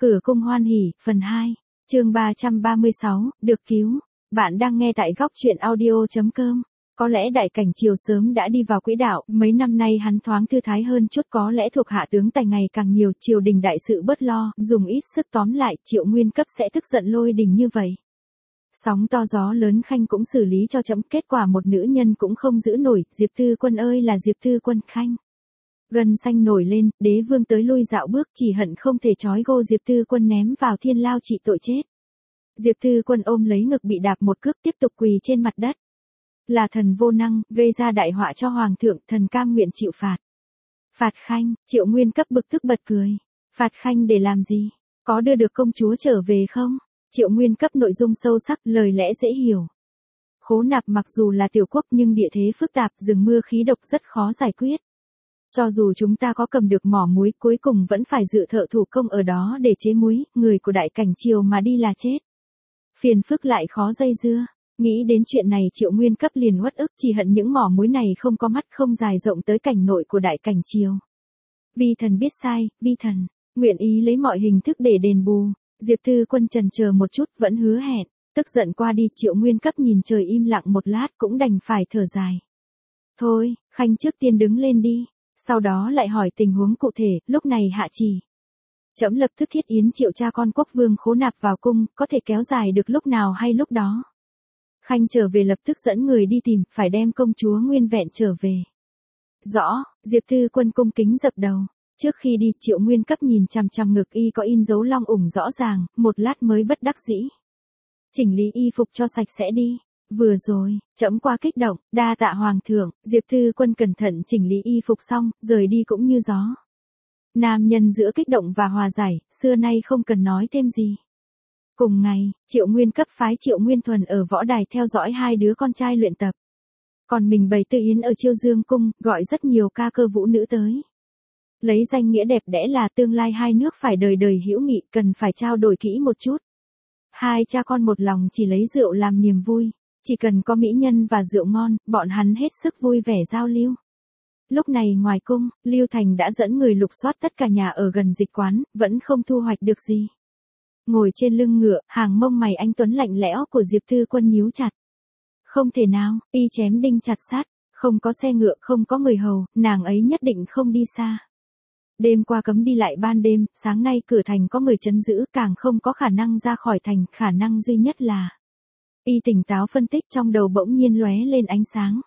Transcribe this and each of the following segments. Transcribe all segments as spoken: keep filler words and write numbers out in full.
Cửa cung hoan hỉ, phần hai, chương ba trăm ba mươi sáu, được cứu. Bạn đang nghe tại góc truyện audio chấm com. Có lẽ đại cảnh triều sớm đã đi vào quỹ đạo, mấy năm nay hắn thoáng thư thái hơn chút, có lẽ thuộc hạ tướng tài ngày càng nhiều, triều đình đại sự bớt lo, dùng ít sức, tóm lại, Triệu Nguyên Cấp sẽ tức giận lôi đình như vậy. Sóng to gió lớn Khanh cũng xử lý cho chậm, kết quả một nữ nhân cũng không giữ nổi, Diệp Thư Quân ơi là Diệp Thư Quân. Khanh gân xanh nổi lên, đế vương tới lui dạo bước, chỉ hận không thể trói gô Diệp Thư Quân ném vào thiên lao trị tội chết. Diệp Thư Quân ôm lấy ngực bị đạp một cước, tiếp tục quỳ trên mặt đất. Là thần vô năng, gây ra đại họa cho hoàng thượng, thần cam nguyện chịu phạt. Phạt Khanh, Triệu Nguyên Cấp bực tức bật cười. Phạt Khanh để làm gì? Có đưa được công chúa trở về không? Triệu Nguyên Cấp nội dung sâu sắc, lời lẽ dễ hiểu. Khố Nạp mặc dù là tiểu quốc nhưng địa thế phức tạp, rừng mưa khí độc rất khó giải quyết. Cho dù chúng ta có cầm được mỏ muối, cuối cùng vẫn phải dự thợ thủ công ở đó để chế muối, người của đại cảnh triều mà đi là chết. Phiền phức lại khó dây dưa. Nghĩ đến chuyện này Triệu Nguyên Cấp liền uất ức, chỉ hận những mỏ muối này không có mắt không dài rộng tới cảnh nội của đại cảnh triều. Vi thần biết sai, vi thần nguyện ý lấy mọi hình thức để đền bù. Diệp Thư Quân chần chờ một chút, vẫn hứa hẹn. Tức giận qua đi, Triệu Nguyên Cấp nhìn trời im lặng một lát cũng đành phải thở dài. Thôi, Khanh trước tiên đứng lên đi. Sau đó lại hỏi tình huống cụ thể, lúc này hạ chỉ. Trẫm lập tức thiết yến triệu cha con quốc vương Khố Nạp vào cung, có thể kéo dài được lúc nào hay lúc đó. Khanh trở về lập tức dẫn người đi tìm, phải đem công chúa nguyên vẹn trở về. Rõ, Diệp Thư Quân cung kính dập đầu. Trước khi đi, Triệu Nguyên Cấp nhìn chằm chằm ngực y có in dấu long ủng rõ ràng, một lát mới bất đắc dĩ. Chỉnh lý y phục cho sạch sẽ đi. Vừa rồi, trẫm qua kích động, đa tạ hoàng thượng. Diệp Thư Quân cẩn thận chỉnh lý y phục xong, rời đi cũng như gió. Nam nhân giữa kích động và hòa giải, xưa nay không cần nói thêm gì. Cùng ngày, Triệu Nguyên Cấp phái Triệu Nguyên Thuần ở võ đài theo dõi hai đứa con trai luyện tập. Còn mình bày tư yến ở Chiêu Dương cung, gọi rất nhiều ca cơ vũ nữ tới. Lấy danh nghĩa đẹp đẽ là tương lai hai nước phải đời đời hữu nghị, cần phải trao đổi kỹ một chút. Hai cha con một lòng chỉ lấy rượu làm niềm vui. Chỉ cần có mỹ nhân và rượu ngon, bọn hắn hết sức vui vẻ giao lưu. Lúc này ngoài cung, Lưu Thành đã dẫn người lục soát tất cả nhà ở gần dịch quán, vẫn không thu hoạch được gì. Ngồi trên lưng ngựa, hàng mông mày anh tuấn lạnh lẽo của Diệp Thư Quân nhíu chặt. Không thể nào, y chém đinh chặt sắt, không có xe ngựa, không có người hầu, nàng ấy nhất định không đi xa. Đêm qua cấm đi lại ban đêm, sáng nay cửa thành có người trấn giữ, càng không có khả năng ra khỏi thành, khả năng duy nhất là... Y tỉnh táo phân tích, trong đầu bỗng nhiên lóe lên ánh sáng.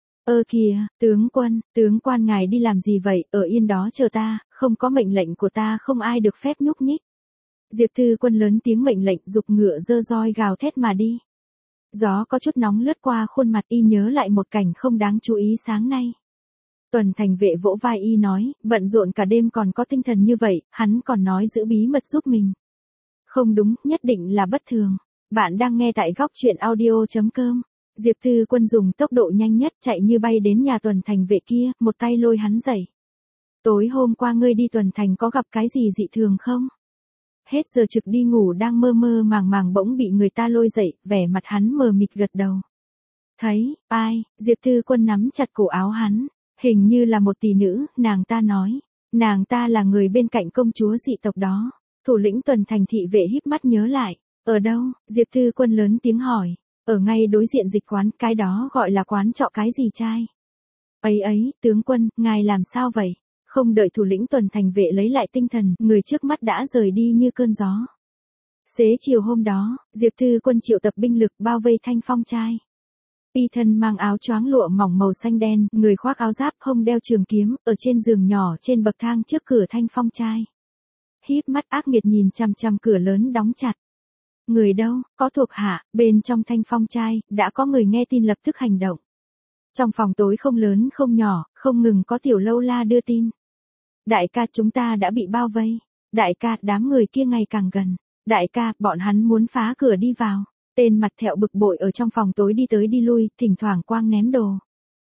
Ơ kìa, tướng quân, tướng quan ngài đi làm gì vậy, ở yên đó chờ ta, không có mệnh lệnh của ta không ai được phép nhúc nhích. Diệp Thư Quân lớn tiếng mệnh lệnh, giục ngựa dơ roi gào thét mà đi. Gió có chút nóng lướt qua khuôn mặt y, nhớ lại một cảnh không đáng chú ý sáng nay. Tuần thành vệ vỗ vai y nói, bận rộn cả đêm còn có tinh thần như vậy, hắn còn nói giữ bí mật giúp mình. Không đúng, nhất định là bất thường. Bạn đang nghe tại góc truyện audio chấm com. Diệp Thư Quân dùng tốc độ nhanh nhất chạy như bay đến nhà tuần thành vệ kia, một tay lôi hắn dậy. Tối hôm qua ngươi đi tuần thành có gặp cái gì dị thường không? Hết giờ trực đi ngủ đang mơ mơ màng màng bỗng bị người ta lôi dậy, vẻ mặt hắn mờ mịt gật đầu. Thấy, ai? Diệp Thư Quân nắm chặt cổ áo hắn. Hình như là một tỷ nữ, nàng ta nói. Nàng ta là người bên cạnh công chúa dị tộc đó. Thủ lĩnh tuần thành thị vệ híp mắt nhớ lại. Ở đâu? Diệp Thư Quân lớn tiếng hỏi. Ở ngay đối diện dịch quán, cái đó gọi là quán trọ cái gì trai? Ấy ấy, tướng quân, ngài làm sao vậy? Không đợi thủ lĩnh tuần thành vệ lấy lại tinh thần, người trước mắt đã rời đi như cơn gió. Xế chiều hôm đó, Diệp Thư Quân triệu tập binh lực bao vây Thanh Phong trai. Y thân mang áo choáng lụa mỏng màu xanh đen, người khoác áo giáp hông đeo trường kiếm, ở trên giường nhỏ trên bậc thang trước cửa Thanh Phong trai. Híp mắt ác nghiệt nhìn chằm chằm cửa lớn đóng chặt. Người đâu, có thuộc hạ, bên trong Thanh Phong trai, đã có người nghe tin lập tức hành động. Trong phòng tối không lớn không nhỏ, không ngừng có tiểu lâu la đưa tin. Đại ca, chúng ta đã bị bao vây. Đại ca, đám người kia ngày càng gần. Đại ca, bọn hắn muốn phá cửa đi vào. Tên mặt thẹo bực bội ở trong phòng tối đi tới đi lui, thỉnh thoảng quang ném đồ.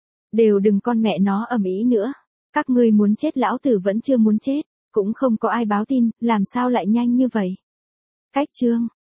Đều đừng con mẹ nó ầm ĩ nữa. Các ngươi muốn chết, lão tử vẫn chưa muốn chết. Cũng không có ai báo tin, làm sao lại nhanh như vậy. Cách chương,